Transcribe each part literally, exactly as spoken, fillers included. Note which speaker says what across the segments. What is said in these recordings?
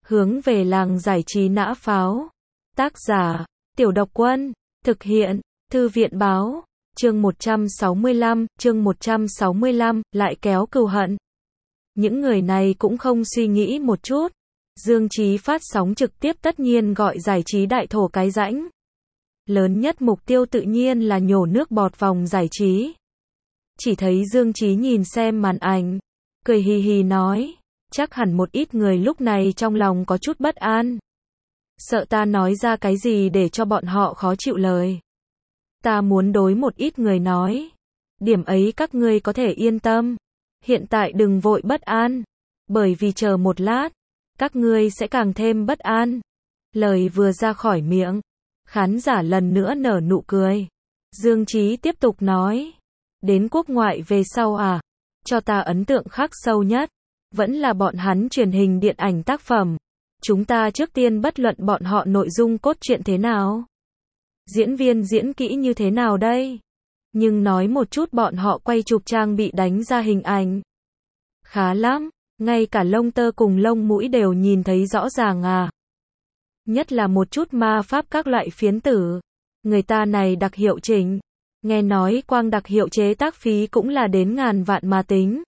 Speaker 1: Hướng về làng giải trí nã pháo. Tác giả, Tiểu Độc Quân. Thực hiện, Thư viện báo. Chương một trăm sáu mươi lăm, chương một trăm sáu mươi lăm, lại kéo cừu hận. Những người này cũng không suy nghĩ một chút. Dương Chí phát sóng trực tiếp tất nhiên gọi giải trí đại thổ cái rãnh. Lớn nhất mục tiêu tự nhiên là nhổ nước bọt vòng giải trí. Chỉ thấy Dương Chí nhìn xem màn ảnh, cười hì hì nói, chắc hẳn một ít người lúc này trong lòng có chút bất an. Sợ ta nói ra cái gì để cho bọn họ khó chịu lời. Ta muốn đối một ít người nói, điểm ấy các ngươi có thể yên tâm. Hiện tại đừng vội bất an, bởi vì chờ một lát, các ngươi sẽ càng thêm bất an. Lời vừa ra khỏi miệng, khán giả lần nữa nở nụ cười. Dương Chí tiếp tục nói, đến quốc ngoại về sau à, cho ta ấn tượng khắc sâu nhất, vẫn là bọn hắn truyền hình điện ảnh tác phẩm. Chúng ta trước tiên bất luận bọn họ nội dung cốt truyện thế nào, diễn viên diễn kỹ như thế nào đây, nhưng nói một chút bọn họ quay chụp trang bị đánh ra hình ảnh. Khá lắm, ngay cả lông tơ cùng lông mũi đều nhìn thấy rõ ràng à. Nhất là một chút ma pháp các loại phiến tử. Người ta này đặc hiệu chỉnh. Nghe nói quang đặc hiệu chế tác phí cũng là đến ngàn vạn mà tính.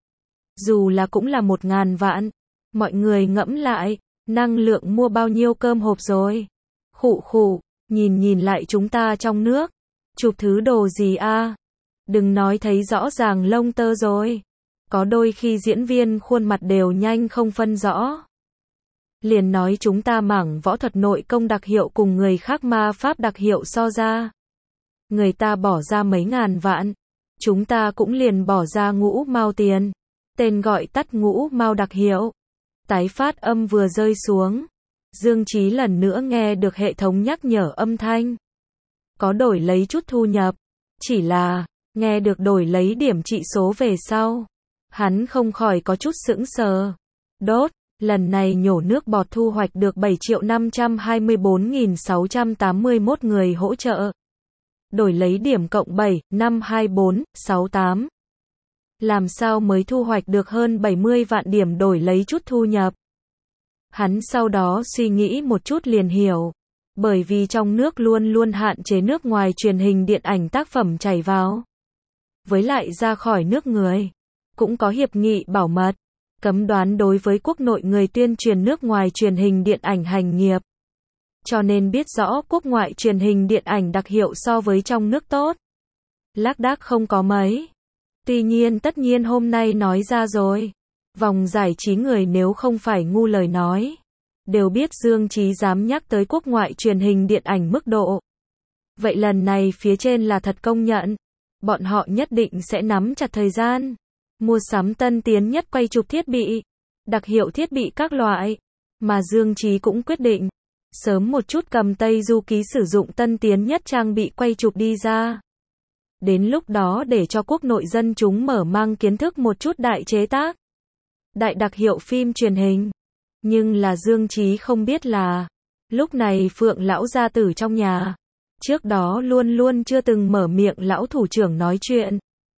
Speaker 1: Dù là cũng là một ngàn vạn. Mọi người ngẫm lại, năng lượng mua bao nhiêu cơm hộp rồi. Khụ khụ, nhìn nhìn lại chúng ta trong nước. Chụp thứ đồ gì a? Đừng nói thấy rõ ràng lông tơ rồi. Có đôi khi diễn viên khuôn mặt đều nhanh không phân rõ. Liền nói chúng ta mảng võ thuật nội công đặc hiệu cùng người khác ma pháp đặc hiệu so ra. Người ta bỏ ra mấy ngàn vạn. Chúng ta cũng liền bỏ ra ngũ mao tiền. Tên gọi tắt ngũ mao đặc hiệu. Tái phát âm vừa rơi xuống. Dương Chí lần nữa nghe được hệ thống nhắc nhở âm thanh. Có đổi lấy chút thu nhập. Chỉ là, nghe được đổi lấy điểm trị số về sau. Hắn không khỏi có chút sững sờ. Đốt, lần này nhổ nước bọt thu hoạch được bảy triệu năm trăm hai mươi bốn nghìn sáu trăm tám mươi mốt người hỗ trợ. Đổi lấy điểm cộng bảy, năm hai bốn, sáu tám. Làm sao mới thu hoạch được hơn bảy mươi vạn điểm đổi lấy chút thu nhập? Hắn sau đó suy nghĩ một chút liền hiểu. Bởi vì trong nước luôn luôn hạn chế nước ngoài truyền hình điện ảnh tác phẩm chảy vào. Với lại ra khỏi nước người, cũng có hiệp nghị bảo mật, cấm đoán đối với quốc nội người tuyên truyền nước ngoài truyền hình điện ảnh hành nghiệp. Cho nên biết rõ quốc ngoại truyền hình điện ảnh đặc hiệu so với trong nước tốt. Lác đác không có mấy. Tuy nhiên tất nhiên hôm nay nói ra rồi. Vòng giải trí người nếu không phải ngu lời nói. Đều biết Dương Chí dám nhắc tới quốc ngoại truyền hình điện ảnh mức độ. Vậy lần này phía trên là thật công nhận. Bọn họ nhất định sẽ nắm chặt thời gian. Mua sắm tân tiến nhất quay chụp thiết bị. Đặc hiệu thiết bị các loại. Mà Dương Chí cũng quyết định. Sớm một chút cầm Tây Du Ký sử dụng tân tiến nhất trang bị quay chụp đi ra. Đến lúc đó để cho quốc nội dân chúng mở mang kiến thức một chút đại chế tác. Đại đặc hiệu phim truyền hình. Nhưng là Dương Chí không biết là, lúc này Phượng lão gia tử trong nhà. Trước đó luôn luôn chưa từng mở miệng lão thủ trưởng nói chuyện.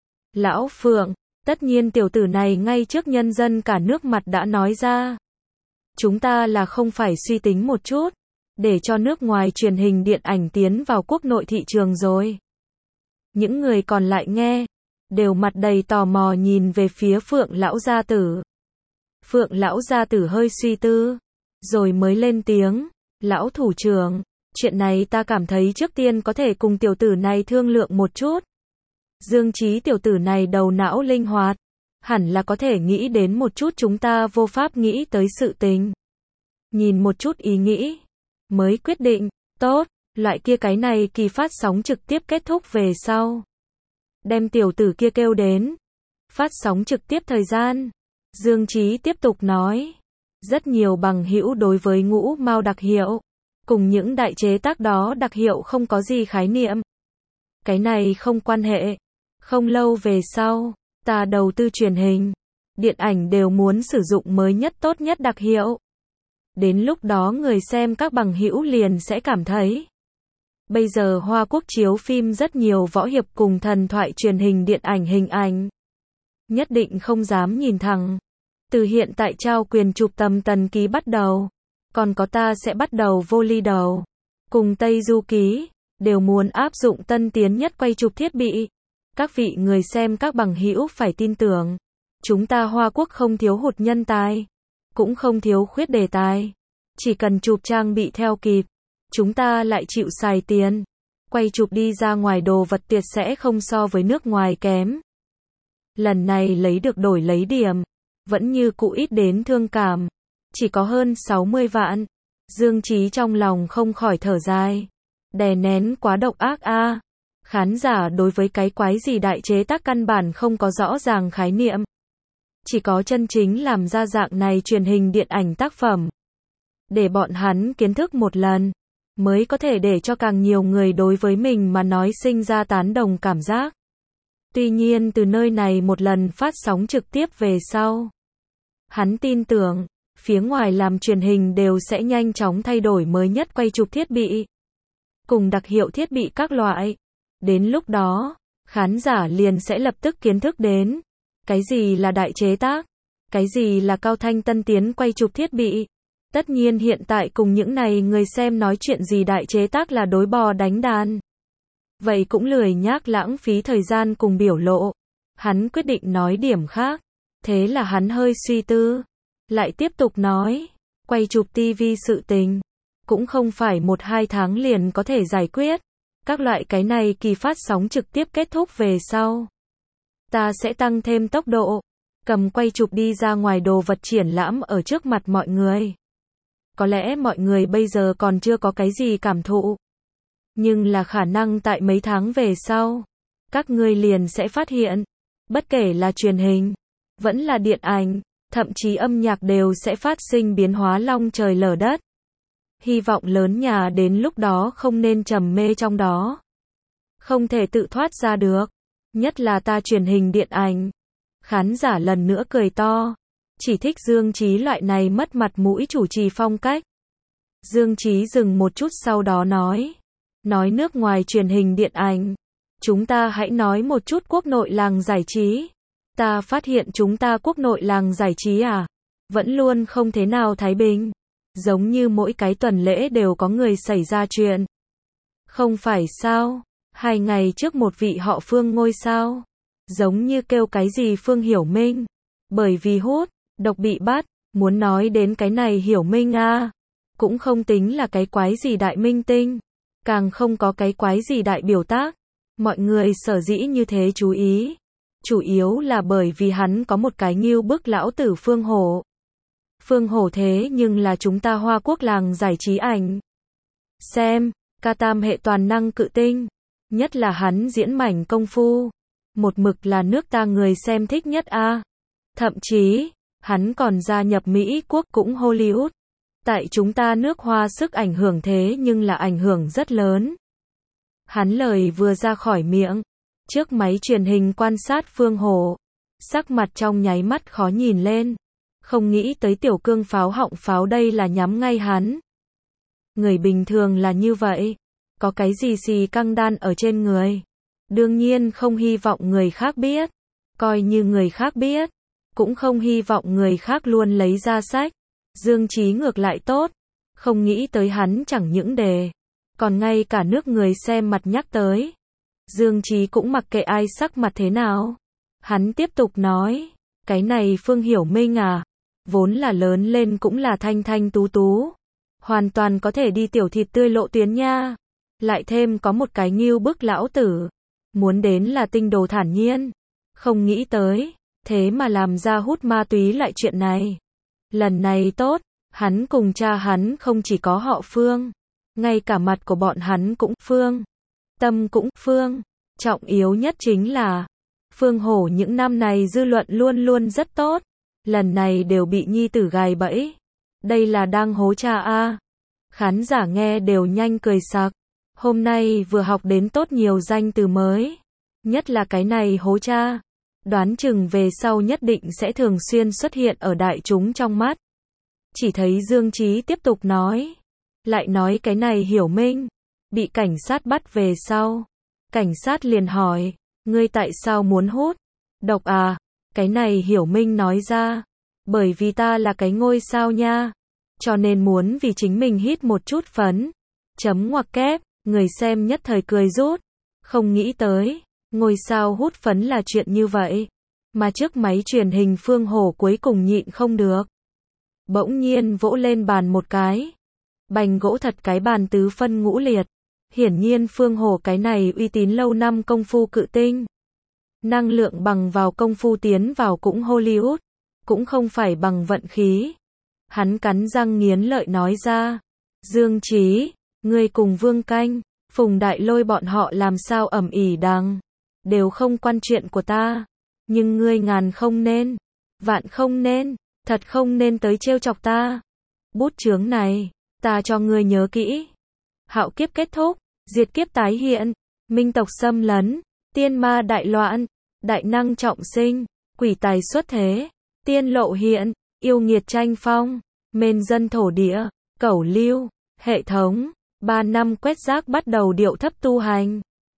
Speaker 1: Lão Phượng, tất nhiên tiểu tử này ngay trước nhân dân cả nước mặt đã nói ra. Chúng ta là không phải suy tính một chút, để cho nước ngoài truyền hình điện ảnh tiến vào quốc nội thị trường rồi. Những người còn lại nghe, đều mặt đầy tò mò nhìn về phía Phượng lão gia tử. Phượng lão gia tử hơi suy tư, rồi mới lên tiếng, lão thủ trưởng, chuyện này ta cảm thấy trước tiên có thể cùng tiểu tử này thương lượng một chút. Dương Chí tiểu tử này đầu não linh hoạt, hẳn là có thể nghĩ đến một chút chúng ta vô pháp nghĩ tới sự tình. Nhìn một chút ý nghĩ, mới quyết định, tốt, loại kia cái này kỳ phát sóng trực tiếp kết thúc về sau. Đem tiểu tử kia kêu đến, phát sóng trực tiếp thời gian. Dương Chí tiếp tục nói, rất nhiều bằng hữu đối với ngũ mao đặc hiệu, cùng những đại chế tác đó đặc hiệu không có gì khái niệm. Cái này không quan hệ, không lâu về sau, ta đầu tư truyền hình, điện ảnh đều muốn sử dụng mới nhất tốt nhất đặc hiệu. Đến lúc đó người xem các bằng hữu liền sẽ cảm thấy. Bây giờ Hoa Quốc chiếu phim rất nhiều võ hiệp cùng thần thoại truyền hình điện ảnh hình ảnh. Nhất định không dám nhìn thẳng. Từ hiện tại trao quyền chụp tầm tần ký bắt đầu, còn có ta sẽ bắt đầu vô ly đầu, cùng Tây Du Ký, đều muốn áp dụng tân tiến nhất quay chụp thiết bị. Các vị người xem các bằng hữu phải tin tưởng, chúng ta Hoa Quốc không thiếu hụt nhân tài, cũng không thiếu khuyết đề tài. Chỉ cần chụp trang bị theo kịp, chúng ta lại chịu xài tiền. Quay chụp đi ra ngoài đồ vật tiệt sẽ không so với nước ngoài kém. Lần này lấy được đổi lấy điểm, vẫn như cũ ít đến thương cảm, chỉ có hơn sáu mươi vạn. Dương Chí trong lòng không khỏi thở dài, đè nén quá độc ác a. Khán giả đối với cái quái gì đại chế tác căn bản không có rõ ràng khái niệm. Chỉ có chân chính làm ra dạng này truyền hình điện ảnh tác phẩm, để bọn hắn kiến thức một lần, mới có thể để cho càng nhiều người đối với mình mà nói sinh ra tán đồng cảm giác. Tuy nhiên từ nơi này một lần phát sóng trực tiếp về sau, hắn tin tưởng, phía ngoài làm truyền hình đều sẽ nhanh chóng thay đổi mới nhất quay chụp thiết bị, cùng đặc hiệu thiết bị các loại. Đến lúc đó, khán giả liền sẽ lập tức kiến thức đến, cái gì là đại chế tác, cái gì là cao thanh tân tiến quay chụp thiết bị. Tất nhiên hiện tại cùng những này người xem nói chuyện gì đại chế tác là đối bò đánh đàn. Vậy cũng lười nhác lãng phí thời gian cùng biểu lộ. Hắn quyết định nói điểm khác. Thế là hắn hơi suy tư, lại tiếp tục nói, quay chụp ti vi sự tình, cũng không phải một hai tháng liền có thể giải quyết. Các loại cái này kỳ phát sóng trực tiếp kết thúc về sau, ta sẽ tăng thêm tốc độ, cầm quay chụp đi ra ngoài đồ vật triển lãm ở trước mặt mọi người. Có lẽ mọi người bây giờ còn chưa có cái gì cảm thụ, nhưng là khả năng tại mấy tháng về sau, các ngươi liền sẽ phát hiện, bất kể là truyền hình, vẫn là điện ảnh, thậm chí âm nhạc đều sẽ phát sinh biến hóa long trời lở đất. Hy vọng lớn nhà đến lúc đó không nên trầm mê trong đó, không thể tự thoát ra được, nhất là ta truyền hình điện ảnh. Khán giả lần nữa cười to, chỉ thích Dương Chí loại này mất mặt mũi chủ trì phong cách. Dương Chí dừng một chút sau đó nói, nói nước ngoài truyền hình điện ảnh, chúng ta hãy nói một chút quốc nội làng giải trí. Ta phát hiện chúng ta quốc nội làng giải trí à, vẫn luôn không thế nào thái bình, giống như mỗi cái tuần lễ đều có người xảy ra chuyện. Không phải sao, hai ngày trước một vị họ Phương ngôi sao, giống như kêu cái gì Phương Hiểu Minh, bởi vì hút độc bị bắt. Muốn nói đến cái này Hiểu Minh a, cũng không tính là cái quái gì đại minh tinh, càng không có cái quái gì đại biểu tác. Mọi người sở dĩ như thế chú ý, chủ yếu là bởi vì hắn có một cái ngưu bức lão tử Phương Hổ. Phương Hổ thế nhưng là chúng ta Hoa Quốc làng giải trí ảnh xem, ca tam hệ toàn năng cự tinh, nhất là hắn diễn mảnh công phu, một mực là nước ta người xem thích nhất a. Thậm chí, hắn còn gia nhập Mỹ Quốc cũng Hollywood. Tại chúng ta nước Hoa sức ảnh hưởng thế nhưng là ảnh hưởng rất lớn. Hắn lời vừa ra khỏi miệng, trước máy truyền hình quan sát Phương Hổ, sắc mặt trong nháy mắt khó nhìn lên, không nghĩ tới tiểu cương pháo họng pháo đây là nhắm ngay hắn. Người bình thường là như vậy, có cái gì xì căng đan ở trên người, đương nhiên không hy vọng người khác biết, coi như người khác biết, cũng không hy vọng người khác luôn lấy ra sách. Dương Chí ngược lại tốt, không nghĩ tới hắn chẳng những đề, còn ngay cả nước người xem mặt nhắc tới. Dương Chí cũng mặc kệ ai sắc mặt thế nào. Hắn tiếp tục nói, cái này Phương Hiểu Minh à, vốn là lớn lên cũng là thanh thanh tú tú, hoàn toàn có thể đi tiểu thịt tươi lộ tuyến nha. Lại thêm có một cái ngưu bức lão tử, muốn đến là tinh đồ thản nhiên, không nghĩ tới, thế mà làm ra hút ma túy lại chuyện này. Lần này tốt, hắn cùng cha hắn không chỉ có họ Phương, ngay cả mặt của bọn hắn cũng Phương, tâm cũng Phương. Trọng yếu nhất chính là, Phương Hổ những năm này dư luận luôn luôn rất tốt, lần này đều bị nhi tử gài bẫy. Đây là đang hố cha a. Khán giả nghe đều nhanh cười sặc. Hôm nay vừa học đến tốt nhiều danh từ mới, nhất là cái này hố cha. Đoán chừng về sau nhất định sẽ thường xuyên xuất hiện ở đại chúng trong mắt. Chỉ thấy Dương Chí tiếp tục nói, lại nói cái này Hiểu Minh, bị cảnh sát bắt về sau. Cảnh sát liền hỏi, ngươi tại sao muốn hút độc à? Cái này Hiểu Minh nói ra, bởi vì ta là cái ngôi sao nha. cho nên muốn vì chính mình hít một chút phấn. Chấm ngoặc kép, người xem nhất thời cười rút. Không nghĩ tới, ngôi sao hút phấn là chuyện như vậy. Mà trước máy truyền hình Phương Hổ cuối cùng nhịn không được. Bỗng nhiên vỗ lên bàn một cái. Bành gỗ thật cái bàn tứ phân ngũ liệt. Hiển nhiên Phương Hổ cái này uy tín lâu năm công phu cự tinh. Năng lượng bằng vào công phu tiến vào cũng Hollywood. Cũng không phải bằng vận khí. Hắn cắn răng nghiến lợi nói ra. Dương Chí, ngươi cùng Vương Canh, Phùng Đại Lôi bọn họ làm sao ầm ĩ đằng. Đều không quan chuyện của ta. Nhưng ngươi ngàn không nên. Vạn không nên. Thật không nên tới trêu chọc ta. Bút chướng này, ta cho ngươi nhớ kỹ. Hạo kiếp kết thúc, diệt kiếp tái hiện, minh tộc xâm lấn, tiên ma đại loạn, đại năng trọng sinh, quỷ tài xuất thế, tiên lộ hiện, yêu nghiệt tranh phong, mên dân thổ địa, cẩu lưu, hệ thống, ba năm quét rác bắt đầu điệu thấp tu hành.